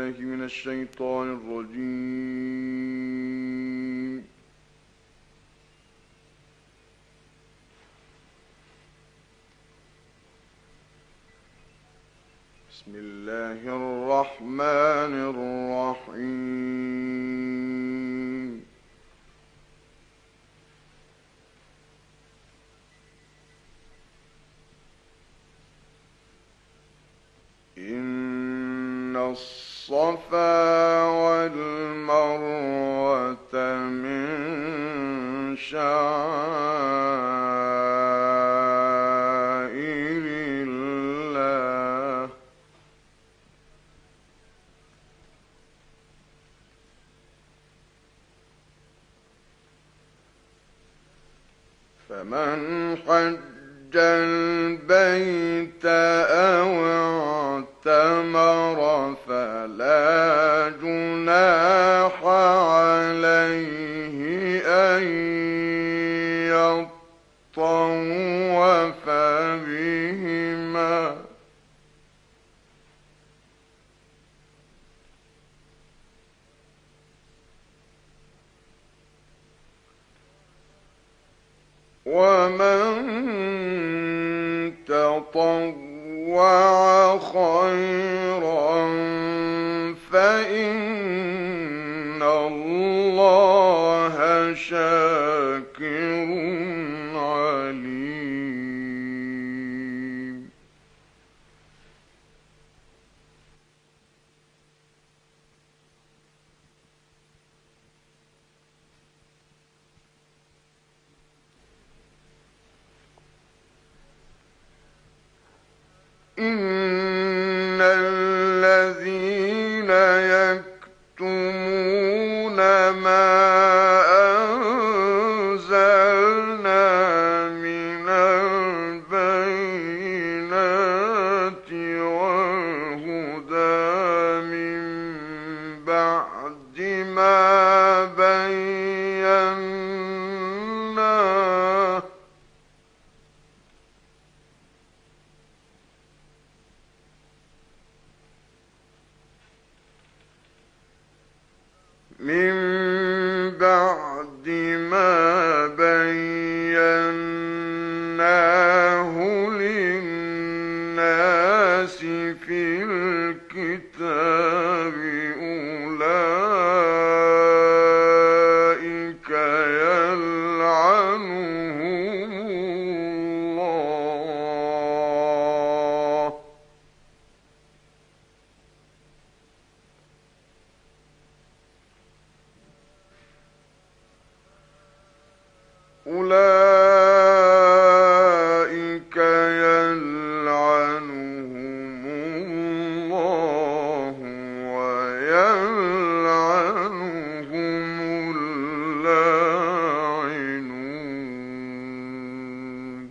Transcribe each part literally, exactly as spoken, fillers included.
بالله من الشيطان الرجيم. بسم الله الرحمن الرحيم. إن الصفا والمروة من شعائر الله فمن حج البيت أو اعتمر فلا جناح عليه أن يطوف بهما ومن تطوع خيرا فإن الله شاكر عليم. إن الذين يكتمون ما أنزلنا من البينات والهدى من بعد ما بيناه من بعد ما بيناه للناس في الكتاب أولئك يلعنهم الله أولئك يلعنهم الله ويلعنهم اللاعنون.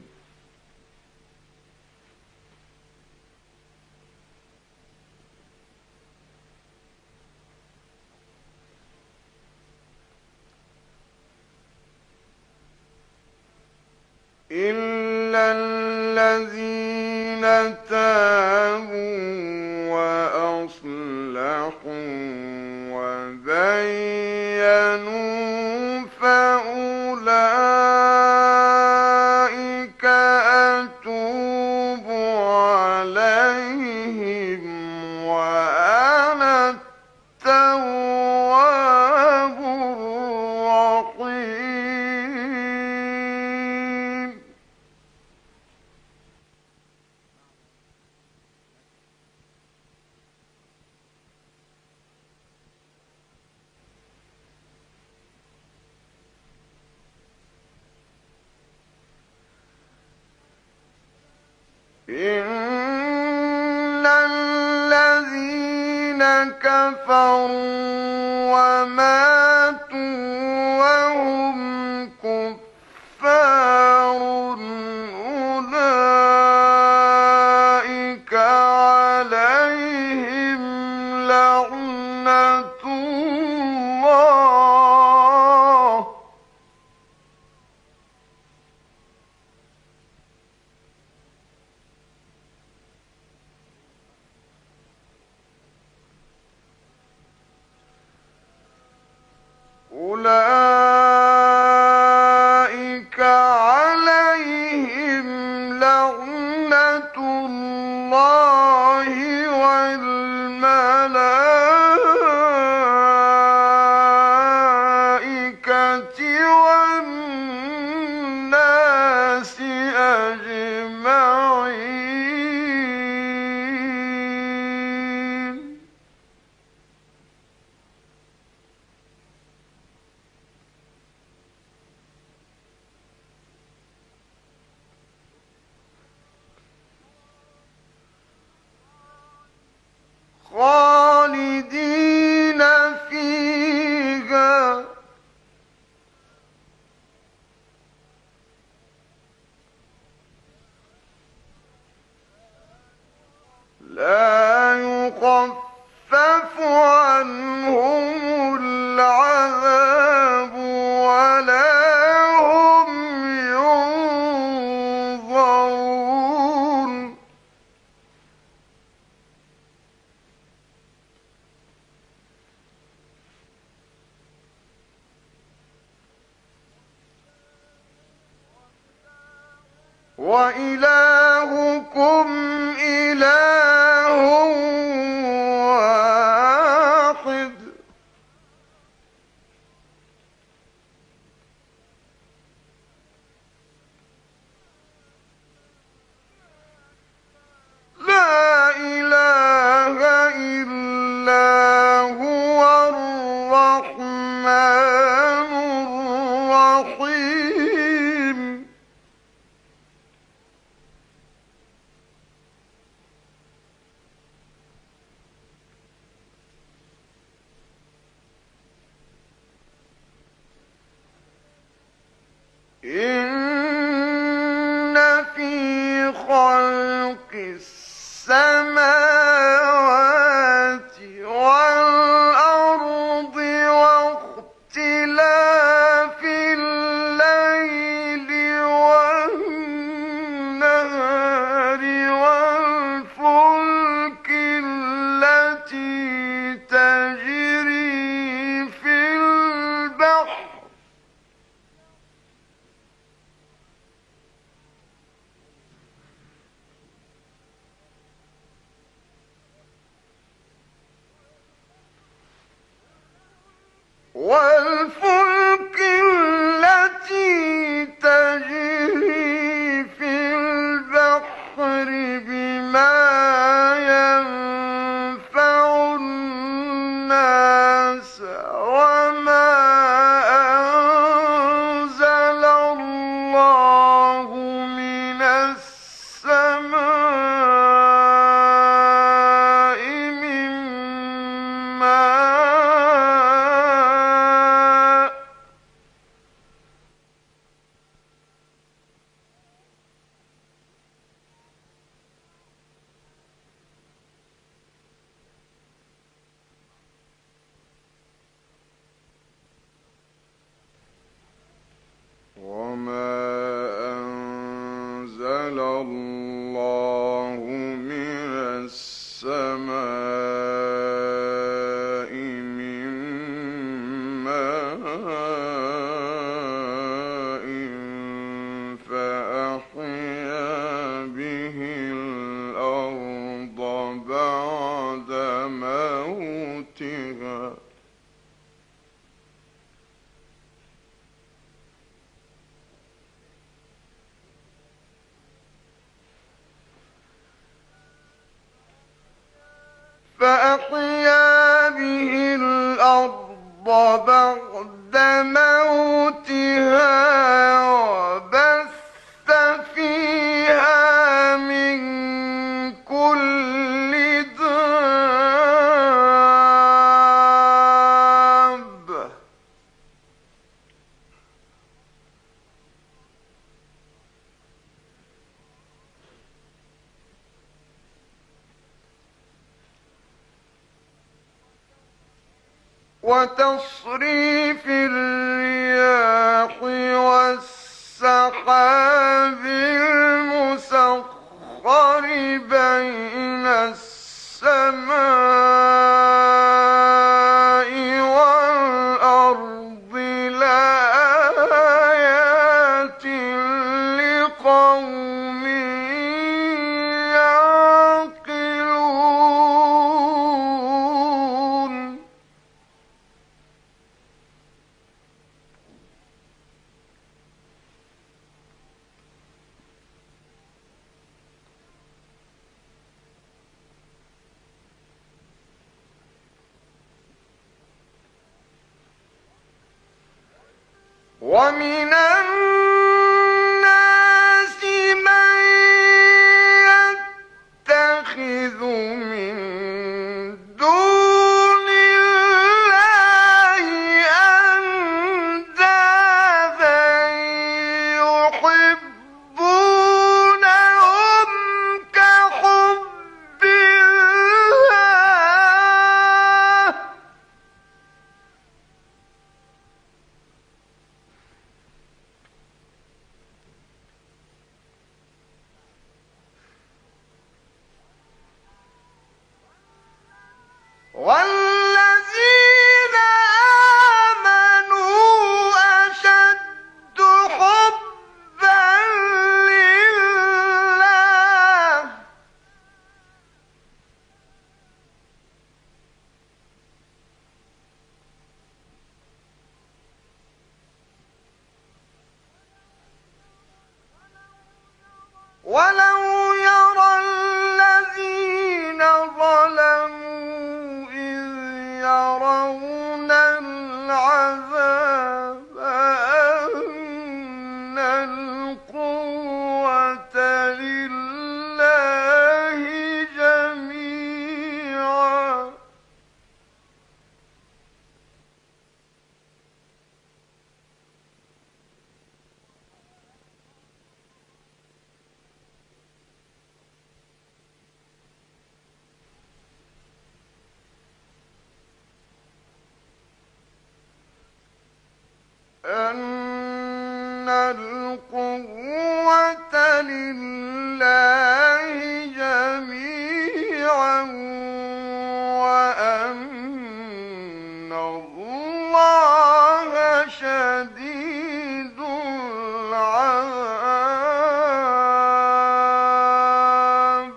إلا الذين تابوا وأصلحوا وبينوا فأولئك أتوب عليهم وأنا التواب الرحيم. إن الذين كفروا وماتوا وهم كفار أولئك عليهم لعنة الله والملائكة والناس أجمعين. خالدين فيها لا يخفف عنهم العذاب ولا هم ينظرون. وإلهكم إله واحد لا إله إلا هو الرحمن الرحيم. إن في خلق السماوات والأرض واختلاف الليل والنهار والفلك التي تجري في البحر والفلك التي تجري في البحر بما ينفع الناس وما أنزل الله من السماء من ماء وما أنزل الله من السماء من ماء فأحيا به الأرض بعد موتها فأحيا به الأرض بعد موتها وبث فيها من كل دابة وتصريف الرياح والسحاب المسخر بين السماء والأرض لآيات لقوم يعقلون. ومن الناس من يتخذ من دون الله أندادا يحبونهم كحب الله والذين آمنوا أشد حبا لله ولو يرى الذين ظلموا إذ يرون العذاب أن القوة لله جميعا أن القوة لله جميعا وأن الله شديد العذاب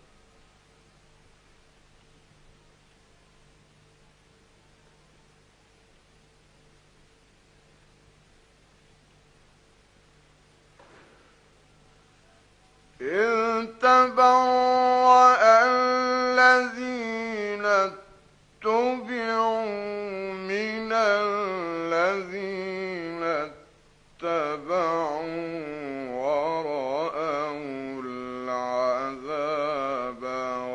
إذ تبرأ الذين اتبعوا من الذين اتبعوا ورأوا العذاب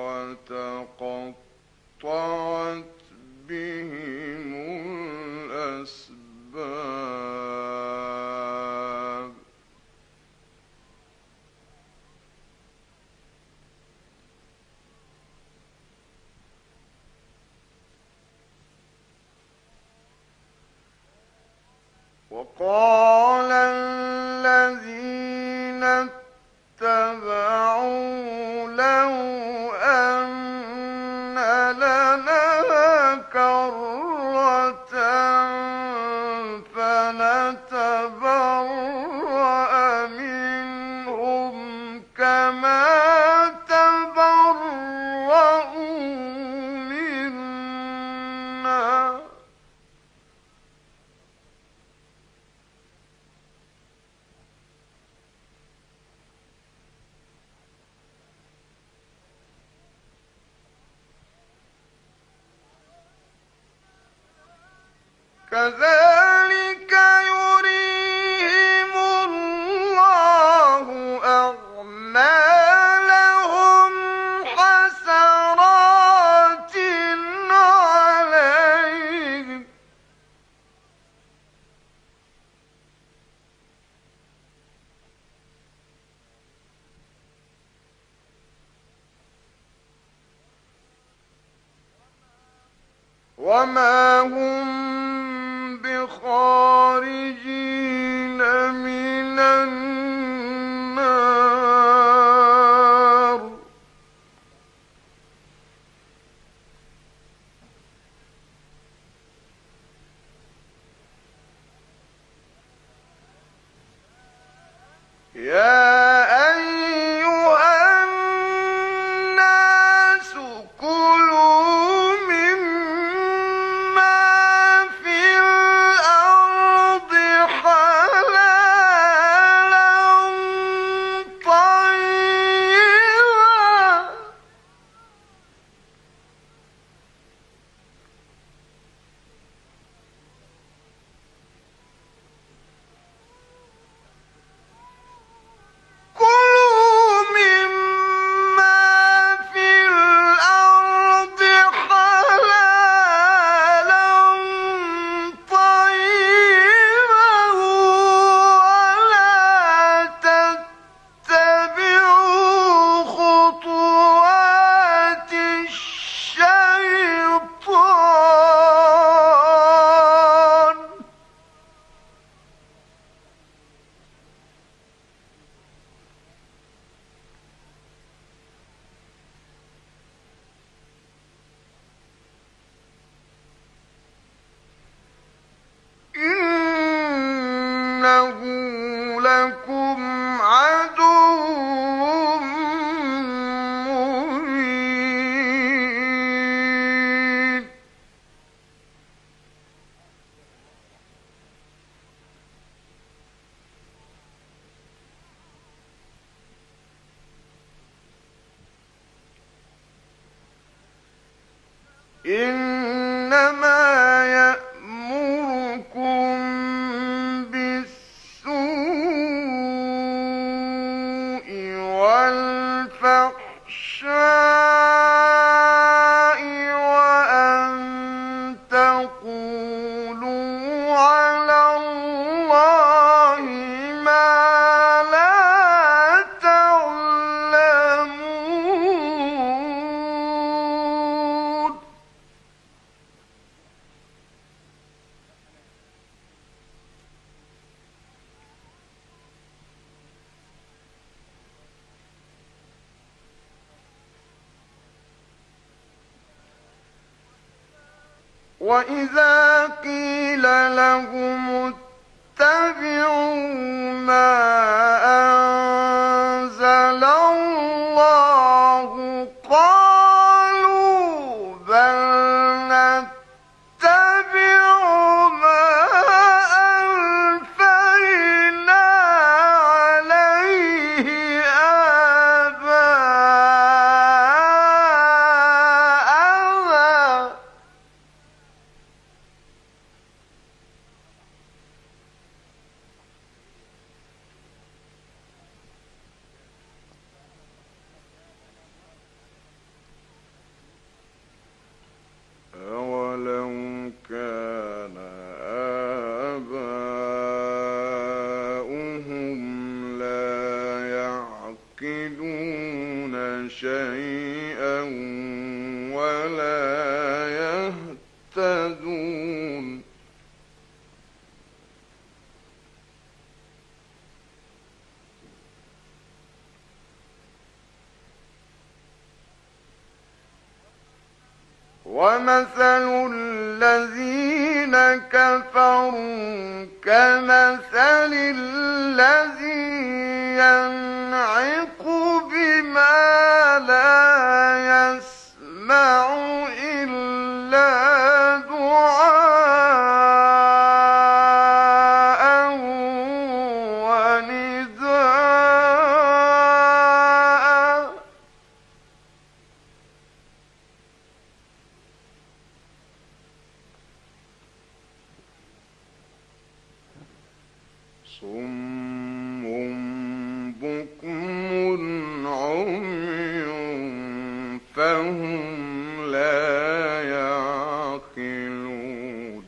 وتقطعت بهم الأسباب وقال الذين اتبعوا لو أن لنا كرة فنتبرأ منهم كما تبرأوا منا كذلك يريهم الله أعمالهم حسرات عليهم وما هم بخارجين من النار يا أيها الناس كلوا مما إنه لكم عدو مبين إنما يأمركم بالسوء والفحشاء وأن تقولوا على الله ما لا تعلمون وإذا قيل لهم اتبعوا ما أنزل الله قالوا بل نتبع ما ألفينا عليه آباءنا أولو كان آباؤهم لا يعقلون شيئا ولا يهتدون ومثل الذين كفروا كمثل الذي ينعق بما لا يسمع إلا دعاء ونداء صم بكم عمي فهم لا يعقلون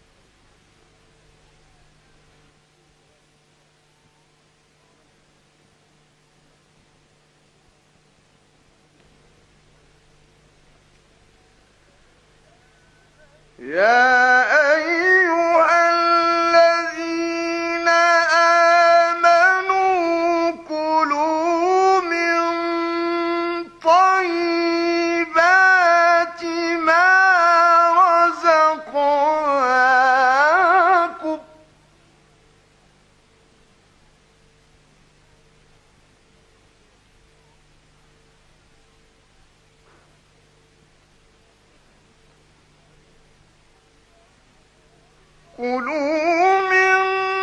يا أيها الذين آمنوا كلوا من طيبات ما رزقناكم كلوا من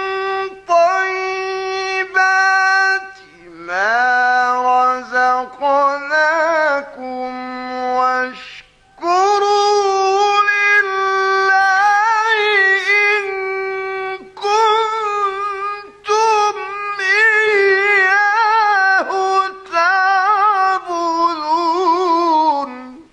طيبات ما رزقناكم واشكروا لله إن كنتم إياه تعبدون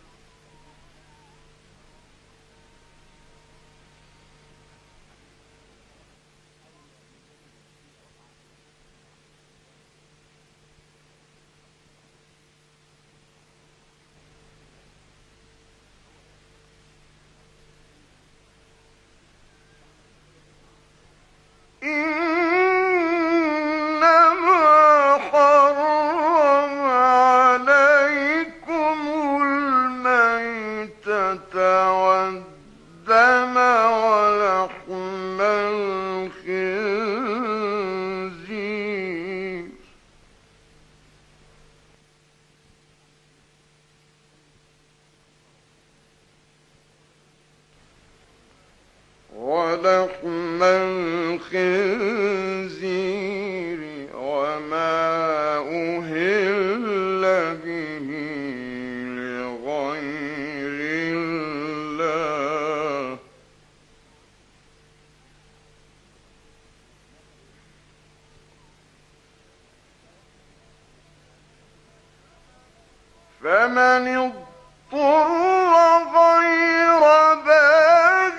إنما حرم عليكم الميتة والدم ولحم الخنزير ولحم الخنزير وما أهل به لغير الله فمن اضطر غير باغ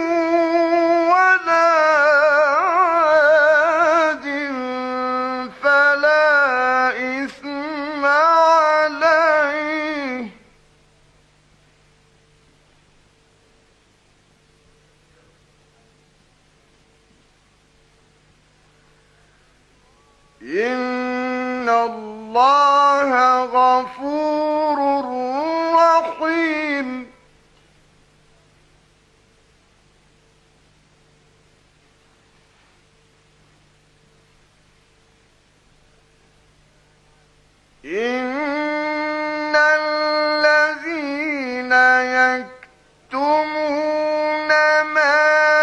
ولا عاد فلا إثم عليه إن الله غفور رحيم إن الذين يكتمون ما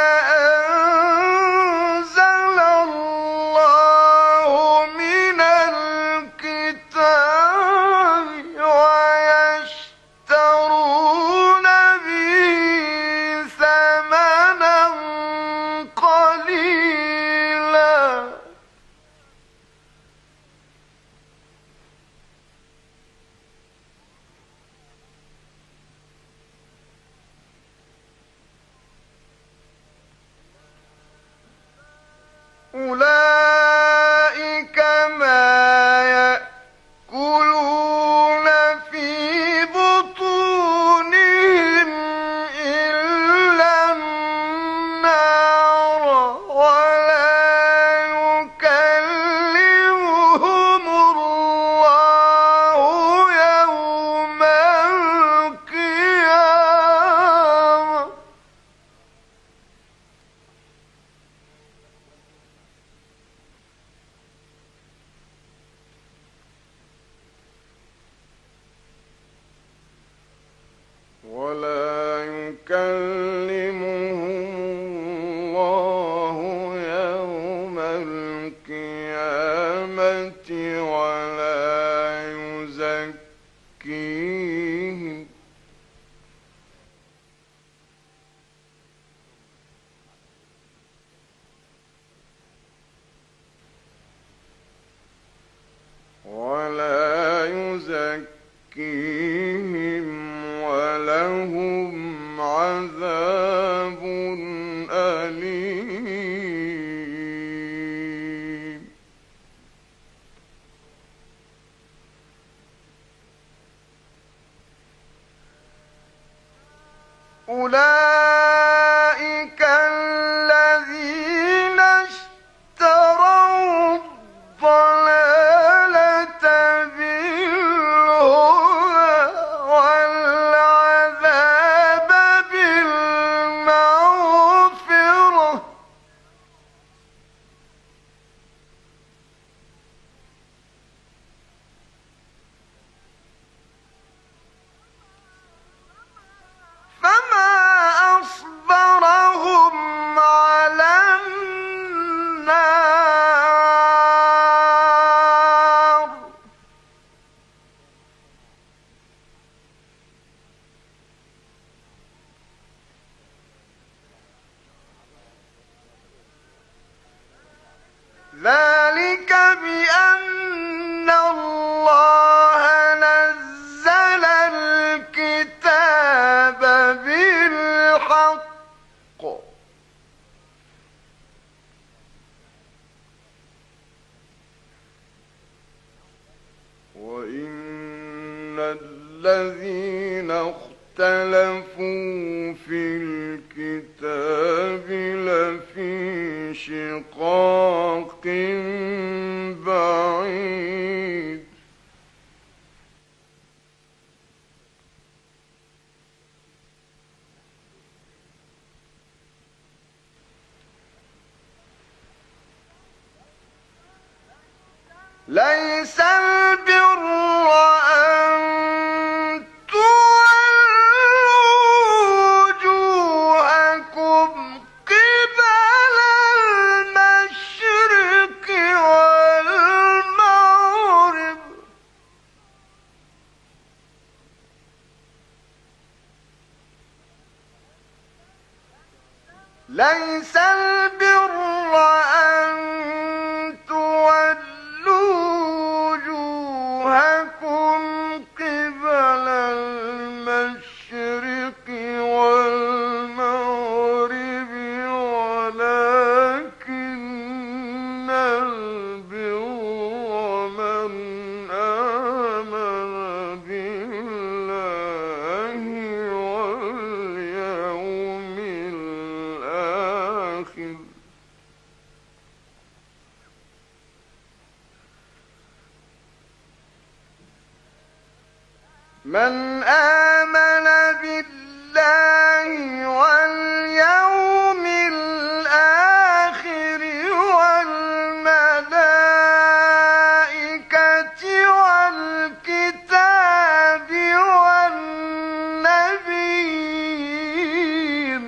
أنزل الله من الكتاب ويشترون به ثمنا قليلا أولئك ما يأكلون في بطونهم إلا النار ولا يكلمهم الله يوم القيامة ولا يكلمهم الله يوم القيامة ولا يزكيهم ولا يزكيهم ولهم عذاب أليم أولئك الذين اشتروا الضلالة بالهدى والعذاب بالمغفرة فما أصبرهم على النار ذلك بأن الله نزل الكتاب بالحق وإن الذين اختلفوا في الكتاب لفي شقاق بعيد ليس البر أن تولوا وجوهكم قبل ليس البر أن تولوا وجوهكم قبل المشرق والمغرب ولكن البر من آمن بالله واليوم الآخر من آمن بالله واليوم الآخر والملائكة والكتاب والنبيين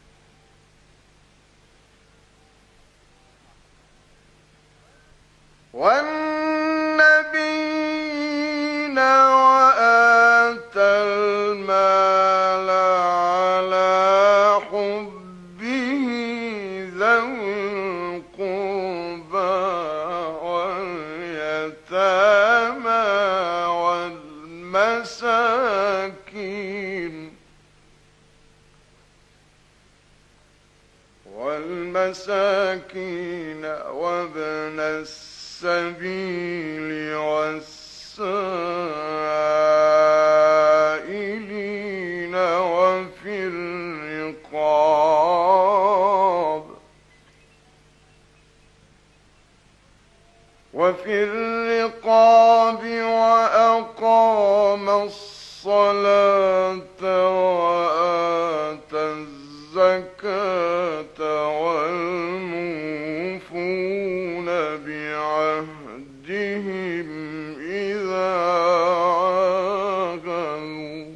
والنبيين وآتى المال على حبه ذوي القربى واليتامى والمساكين والمساكين وابن السبيل والسائلين وفي الرقاب وفي الرقاب وأقام الصلاة وآتى الزكاة والموفون بعهدهم إذا عاهدوا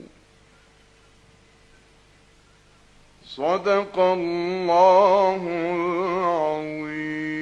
صدق الله العظيم.